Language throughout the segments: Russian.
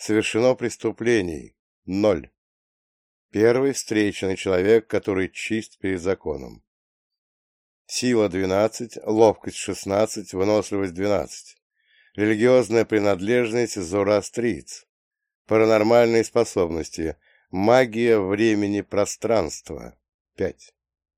Совершено преступлений — 0. Первый встреченный человек, который чист перед законом. Сила — 12, ловкость — 16, выносливость — 12. Религиозная принадлежность — зороастриец. Паранормальные способности — магия времени-пространства — 5.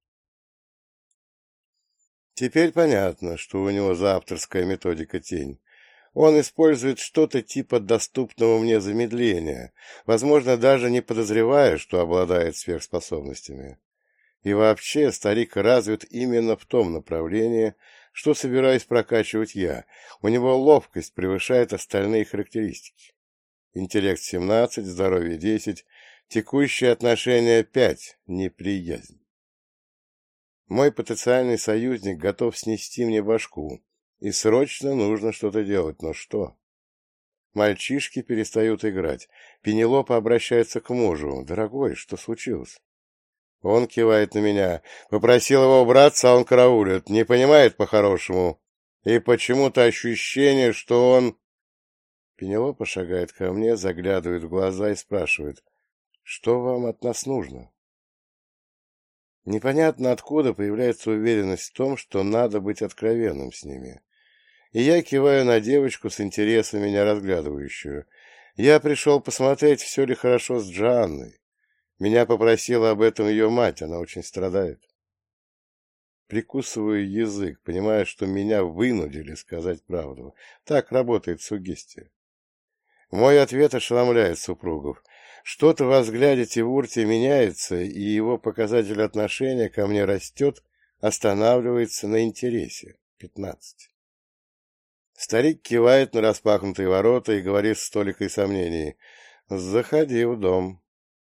Теперь понятно, что у него за авторская методика «Тень». Он использует что-то типа доступного мне замедления, возможно, даже не подозревая, что обладает сверхспособностями. И вообще старик развит именно в том направлении, что собираюсь прокачивать я. У него ловкость превышает остальные характеристики. Интеллект 17, здоровье 10, текущее отношение 5, неприязнь. Мой потенциальный союзник готов снести мне башку, и срочно нужно что-то делать, но что? Мальчишки перестают играть. Пенелопа обращается к мужу. «Дорогой, что случилось?» Он кивает на меня. Попросил его убраться, а он караулит. Не понимает по-хорошему. И почему-то ощущение, что он... Пенелопа шагает ко мне, заглядывает в глаза и спрашивает: «Что вам от нас нужно?» Непонятно откуда появляется уверенность в том, что надо быть откровенным с ними. И я киваю на девочку с интересом меня разглядывающую. Я пришел посмотреть, все ли хорошо с Джоанной. Меня попросила об этом ее мать, она очень страдает. Прикусываю язык, понимая, что меня вынудили сказать правду. Так работает суггестия. Мой ответ ошеломляет супругов. Что-то во взгляде Тивурти меняется, и его показатель отношения ко мне растет, останавливается на интересе. 15. Старик кивает на распахнутые ворота и говорит с толикой сомнений: «Заходи в дом».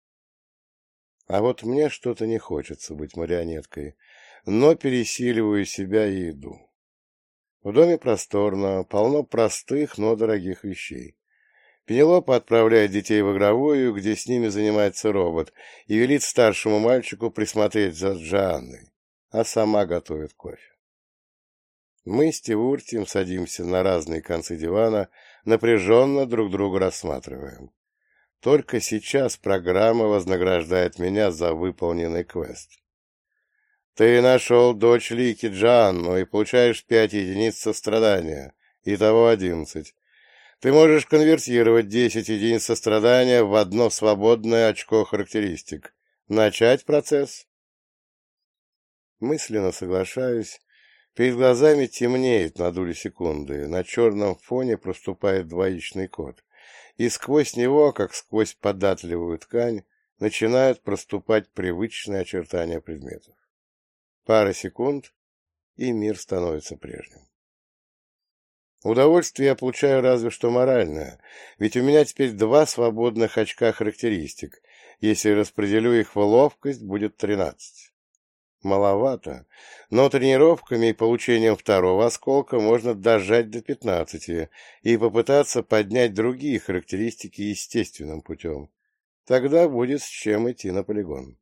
А вот мне что-то не хочется быть марионеткой, но пересиливаю себя и иду. В доме просторно, полно простых, но дорогих вещей. Пенелопа отправляет детей в игровую, где с ними занимается робот, и велит старшему мальчику присмотреть за Джоанной, а сама готовит кофе. Мы с Тивуртием садимся на разные концы дивана, напряженно друг друга рассматриваем. Только сейчас программа вознаграждает меня за выполненный квест. Ты нашел дочь Лики Джоанну и получаешь 5 единиц сострадания, итого 11. Ты можешь конвертировать 10 единиц сострадания в одно свободное очко характеристик. Начать процесс? Мысленно соглашаюсь. Перед глазами темнеет на долю секунды, на черном фоне проступает двоичный код, и сквозь него, как сквозь податливую ткань, начинают проступать привычные очертания предметов. Пара секунд, и мир становится прежним. Удовольствие я получаю разве что моральное, ведь у меня теперь 2 свободных очка характеристик. Если распределю их в ловкость, будет 13. Маловато, но тренировками и получением второго осколка можно дожать до 15 и попытаться поднять другие характеристики естественным путем. Тогда будет с чем идти на полигон.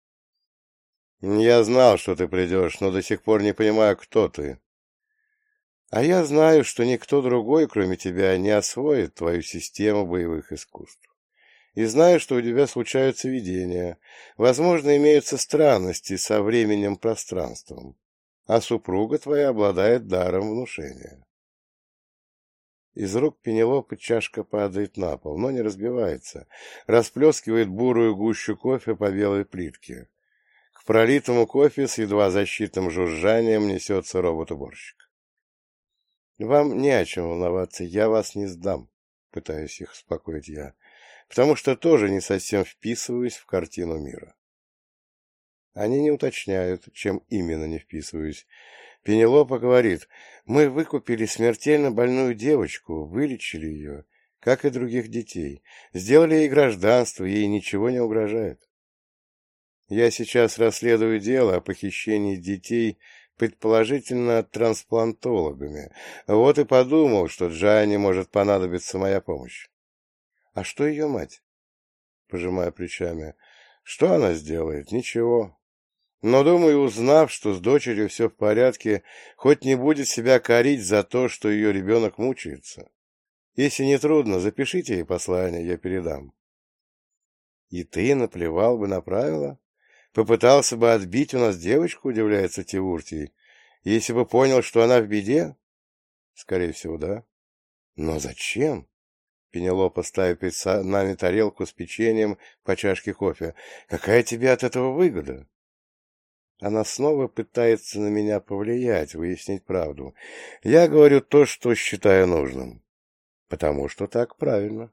Я знал, что ты придешь, но до сих пор не понимаю, кто ты. А я знаю, что никто другой, кроме тебя, не освоит твою систему боевых искусств. И знаю, что у тебя случаются видения. Возможно, имеются странности со временем-пространством. А супруга твоя обладает даром внушения. Из рук Пенелопы чашка падает на пол, но не разбивается. Расплескивает бурую гущу кофе по белой плитке. К пролитому кофе с едва защитным жужжанием несется робот-уборщик. «Вам не о чем волноваться, я вас не сдам», — пытаюсь их успокоить я, потому что тоже не совсем вписываюсь в картину мира. Они не уточняют, чем именно не вписываюсь. Пенелопа говорит: «Мы выкупили смертельно больную девочку, вылечили ее, как и других детей, сделали ей гражданство, ей ничего не угрожает. Я сейчас расследую дело о похищении детей, предположительно трансплантологами. Вот и подумал, что Джоанне может понадобиться моя помощь». «А что ее мать?» Пожимая плечами. «Что она сделает? Ничего. Но, думаю, узнав, что с дочерью все в порядке, хоть не будет себя корить за то, что ее ребенок мучается. Если не трудно, запишите ей послание, я передам. И ты наплевал бы на правила? Попытался бы отбить у нас девочку, удивляется Тиуртий, если бы понял, что она в беде? Скорее всего, да. Но зачем? Пенелопа ставит перед нами тарелку с печеньем по чашке кофе. Какая тебе от этого выгода? Она снова пытается на меня повлиять, выяснить правду. Я говорю то, что считаю нужным. Потому что так правильно.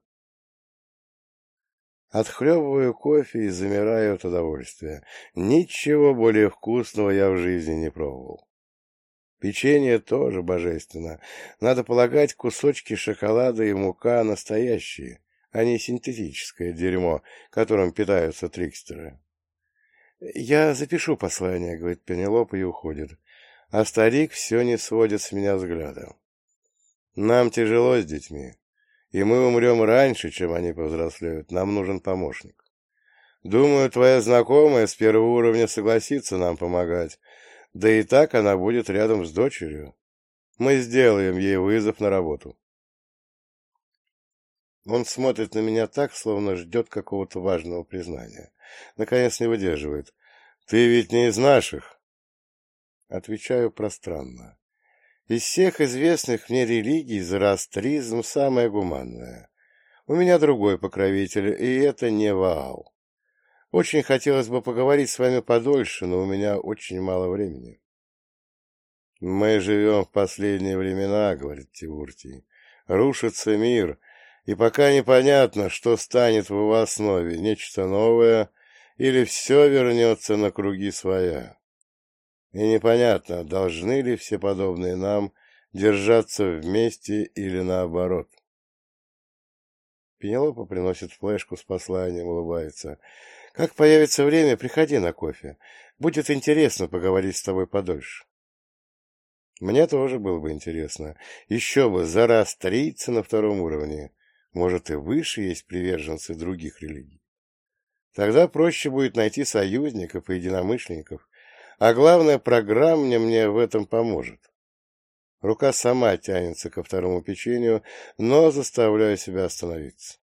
Отхлебываю кофе и замираю от удовольствия. Ничего более вкусного я в жизни не пробовал. Печенье тоже божественно. Надо полагать, кусочки шоколада и мука настоящие, а не синтетическое дерьмо, которым питаются трикстеры. «Я запишу послание», — говорит Пенелопа и уходит. А старик все не сводит с меня взгляда. «Нам тяжело с детьми, и мы умрем раньше, чем они повзрослеют. Нам нужен помощник. Думаю, твоя знакомая с первого уровня согласится нам помогать. Да и так она будет рядом с дочерью. Мы сделаем ей вызов на работу». Он смотрит на меня так, словно ждет какого-то важного признания. Наконец не выдерживает. «Ты ведь не из наших?» Отвечаю пространно. Из всех известных мне религий зороастризм самая гуманная. У меня другой покровитель, и это не Ваал. Очень хотелось бы поговорить с вами подольше, но у меня очень мало времени. «Мы живем в последние времена», — говорит Тиуртий. «Рушится мир, и пока непонятно, что станет в его основе, нечто новое, или все вернется на круги своя. И непонятно, должны ли все подобные нам держаться вместе или наоборот». Пенелопа приносит флешку с посланием, улыбается. «Как появится время, приходи на кофе. Будет интересно поговорить с тобой подольше». Мне тоже было бы интересно. Еще бы, зороастрийцы на втором уровне. Может, и выше есть приверженцы других религий. Тогда проще будет найти союзников и единомышленников. А главное, программа мне в этом поможет. Рука сама тянется ко второму печенью, но заставляю себя остановиться.